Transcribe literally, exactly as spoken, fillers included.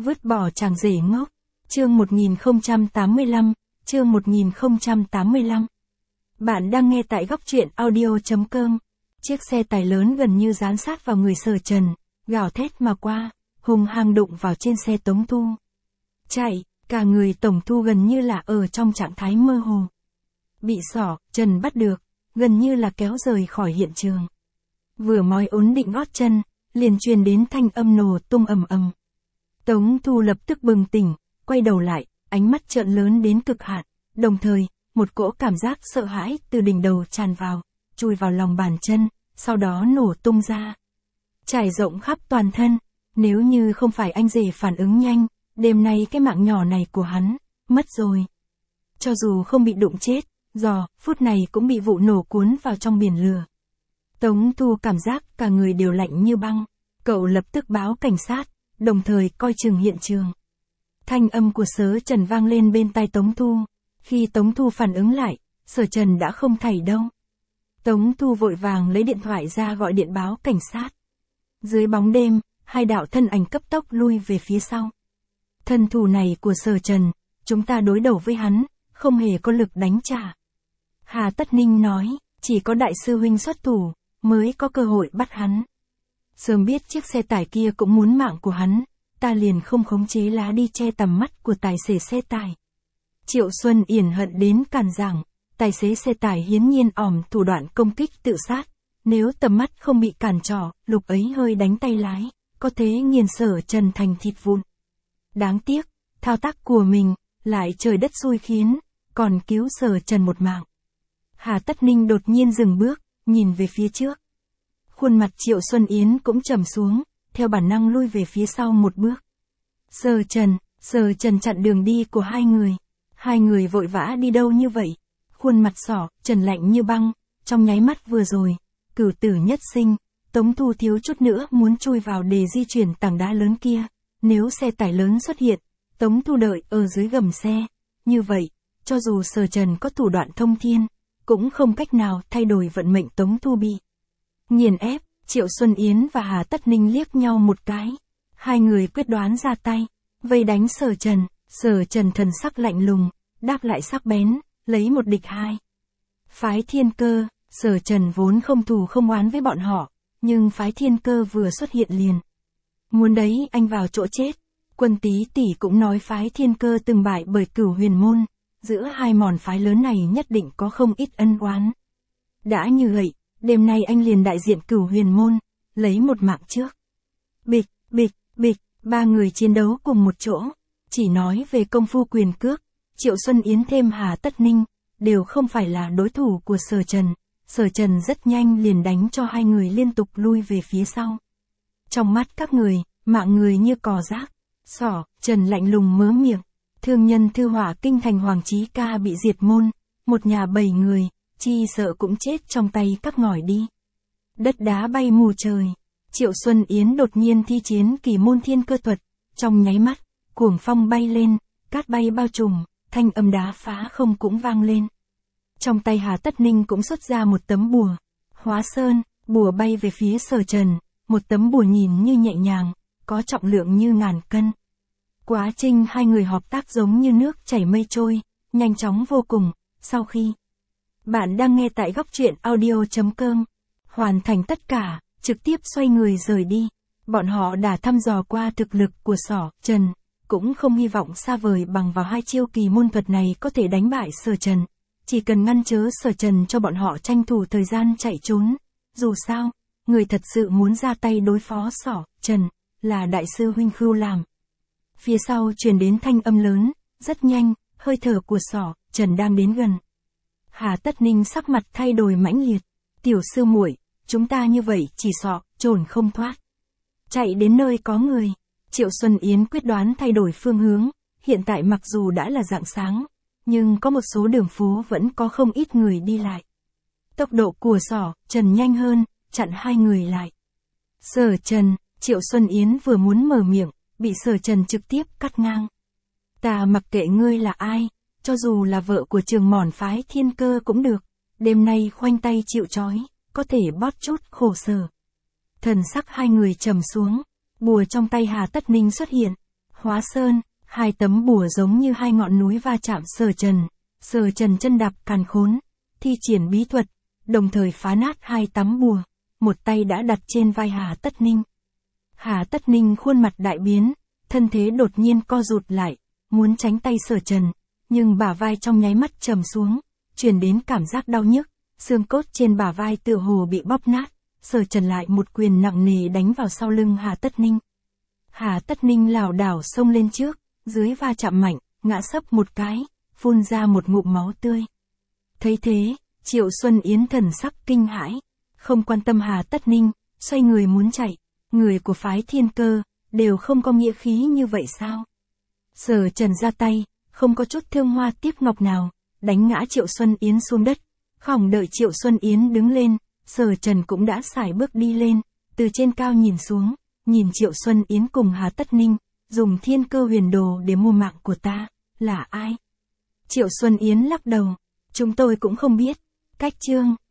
Vứt bỏ chàng rể ngốc. Chương một nghìn không trăm tám mươi lăm, chương một nghìn không trăm tám mươi lăm. Bạn đang nghe tại góc truyện audio chấm com. Chiếc xe tải lớn gần như dán sát vào người Sở Trần, gào thét mà qua, hung hăng đụng vào trên xe Tống Thu. Chạy, cả người Tổng Thu gần như là ở trong trạng thái mơ hồ. Bị Sở Trần bắt được, gần như là kéo rời khỏi hiện trường. Vừa mới ổn định gót chân, liền truyền đến thanh âm nổ tung ầm ầm. Tống Thu lập tức bừng tỉnh, quay đầu lại, ánh mắt trợn lớn đến cực hạn, đồng thời, một cỗ cảm giác sợ hãi từ đỉnh đầu tràn vào, chui vào lòng bàn chân, sau đó nổ tung ra. Trải rộng khắp toàn thân, nếu như không phải anh rể phản ứng nhanh, đêm nay cái mạng nhỏ này của hắn, mất rồi. Cho dù không bị đụng chết, giờ, phút này cũng bị vụ nổ cuốn vào trong biển lửa. Tống Thu cảm giác cả người đều lạnh như băng, cậu lập tức báo cảnh sát, đồng thời coi chừng hiện trường. Thanh âm của Sở Trần vang lên bên tai Tống Thu, khi Tống Thu phản ứng lại, Sở Trần đã không thảy đâu. Tống Thu vội vàng lấy điện thoại ra gọi điện báo cảnh sát. Dưới bóng đêm, hai đạo thân ảnh cấp tốc lui về phía sau. Thân thủ này của Sở Trần, chúng ta đối đầu với hắn, không hề có lực đánh trả. Hà Tất Ninh nói, chỉ có đại sư huynh xuất thủ, mới có cơ hội bắt hắn. Sớm biết chiếc xe tải kia cũng muốn mạng của hắn, ta liền không khống chế lá đi che tầm mắt của tài xế xe tải. Triệu Xuân Yển hận đến càn ràng, tài xế xe tải hiến nhiên ỏm thủ đoạn công kích tự sát. Nếu tầm mắt không bị cản trở, lúc ấy hơi đánh tay lái, có thể nghiền Sở Trần thành thịt vụn. Đáng tiếc, thao tác của mình, lại trời đất xui khiến, còn cứu Sở Trần một mạng. Hà Tất Ninh đột nhiên dừng bước, nhìn về phía trước. Khuôn mặt Triệu Xuân Yến cũng trầm xuống, theo bản năng lui về phía sau một bước. Sở Trần, Sở Trần chặn đường đi của hai người. Hai người vội vã đi đâu như vậy? Khuôn mặt Sở Trần lạnh như băng, trong nháy mắt vừa rồi, cửu tử nhất sinh, Tống Thu thiếu chút nữa muốn chui vào để di chuyển tảng đá lớn kia. Nếu xe tải lớn xuất hiện, Tống Thu đợi ở dưới gầm xe. Như vậy, cho dù Sở Trần có thủ đoạn thông thiên, cũng không cách nào thay đổi vận mệnh Tống Thu bị nghiền ép. Triệu Xuân Yến và Hà Tất Ninh liếc nhau một cái. Hai người quyết đoán ra tay, vây đánh Sở Trần. Sở Trần thần sắc lạnh lùng, đáp lại sắc bén, lấy một địch hai. Phái Thiên Cơ, Sở Trần vốn không thù không oán với bọn họ, nhưng phái Thiên Cơ vừa xuất hiện liền muốn đấy anh vào chỗ chết. Quân Tí Tỷ cũng nói phái Thiên Cơ từng bại bởi Cửu Huyền Môn, giữa hai mòn phái lớn này nhất định có không ít ân oán. Đã như vậy, đêm nay anh liền đại diện Cửu Huyền Môn, lấy một mạng trước. Bịch, bịch, bịch, ba người chiến đấu cùng một chỗ, chỉ nói về công phu quyền cước, Triệu Xuân Yến thêm Hà Tất Ninh, đều không phải là đối thủ của Sở Trần. Sở Trần rất nhanh liền đánh cho hai người liên tục lui về phía sau. Trong mắt các người, mạng người như cò rác. Sở Trần lạnh lùng mớ miệng. Thương nhân Thư Hỏa Kinh thành Hoàng Chí Ca bị diệt môn, một nhà bảy người, chi sợ cũng chết trong tay các ngòi đi. Đất đá bay mù trời. Triệu Xuân Yến đột nhiên thi chiến Kỳ Môn Thiên Cơ thuật, trong nháy mắt, cuồng phong bay lên, cát bay bao trùm, thanh âm đá phá không cũng vang lên. Trong tay Hà Tất Ninh cũng xuất ra một tấm bùa. Hóa Sơn, bùa bay về phía Sở Trần, một tấm bùa nhìn như nhẹ nhàng, có trọng lượng như ngàn cân. Quá trình hai người hợp tác giống như nước chảy mây trôi, nhanh chóng vô cùng. Sau khi bạn đang nghe tại góc truyện audio chấm com, hoàn thành tất cả, trực tiếp xoay người rời đi. Bọn họ đã thăm dò qua thực lực của Sở Trần, cũng không hy vọng xa vời bằng vào hai chiêu kỳ môn thuật này có thể đánh bại Sở Trần. Chỉ cần ngăn chớ Sở Trần cho bọn họ tranh thủ thời gian chạy trốn. Dù sao, người thật sự muốn ra tay đối phó Sở Trần, là đại sư huynh Khưu Làm. Phía sau truyền đến thanh âm lớn, rất nhanh, hơi thở của Sở Trần đang đến gần. Hà Tất Ninh sắc mặt thay đổi mãnh liệt. Tiểu sư muội, chúng ta như vậy chỉ sợ trốn không thoát. Chạy đến nơi có người. Triệu Xuân Yến quyết đoán thay đổi phương hướng. Hiện tại mặc dù đã là rạng sáng, nhưng có một số đường phố vẫn có không ít người đi lại. Tốc độ của Sở Trần nhanh hơn, chặn hai người lại. Sở Trần, Triệu Xuân Yến vừa muốn mở miệng, bị Sở Trần trực tiếp cắt ngang. Ta mặc kệ ngươi là ai, cho dù là vợ của trường mòn phái Thiên Cơ cũng được, đêm nay khoanh tay chịu trói, có thể bót chút khổ sở. Thần sắc hai người trầm xuống, bùa trong tay Hà Tất Ninh xuất hiện. Hóa Sơn, hai tấm bùa giống như hai ngọn núi va chạm. Sở Trần, Sở Trần chân đạp càn khôn, thi triển bí thuật, đồng thời phá nát hai tấm bùa, một tay đã đặt trên vai Hà Tất Ninh. Hà Tất Ninh khuôn mặt đại biến, thân thế đột nhiên co rụt lại, muốn tránh tay Sở Trần, nhưng bả vai trong nháy mắt trầm xuống, truyền đến cảm giác đau nhức, xương cốt trên bả vai tựa hồ bị bóp nát. Sở Trần lại một quyền nặng nề đánh vào sau lưng Hà Tất Ninh. Hà Tất Ninh lảo đảo xông lên trước, dưới va chạm mạnh, ngã sấp một cái, phun ra một ngụm máu tươi. Thấy thế, Triệu Xuân Yến thần sắc kinh hãi, không quan tâm Hà Tất Ninh, xoay người muốn chạy. Người của phái Thiên Cơ, đều không có nghĩa khí như vậy sao? Sở Trần ra tay, không có chút thương hoa tiếc ngọc nào, đánh ngã Triệu Xuân Yến xuống đất. Không đợi Triệu Xuân Yến đứng lên, Sở Trần cũng đã sải bước đi lên, từ trên cao nhìn xuống, nhìn Triệu Xuân Yến cùng Hà Tất Ninh, dùng Thiên Cơ huyền đồ để mua mạng của ta, là ai? Triệu Xuân Yến lắc đầu, chúng tôi cũng không biết. Cách chương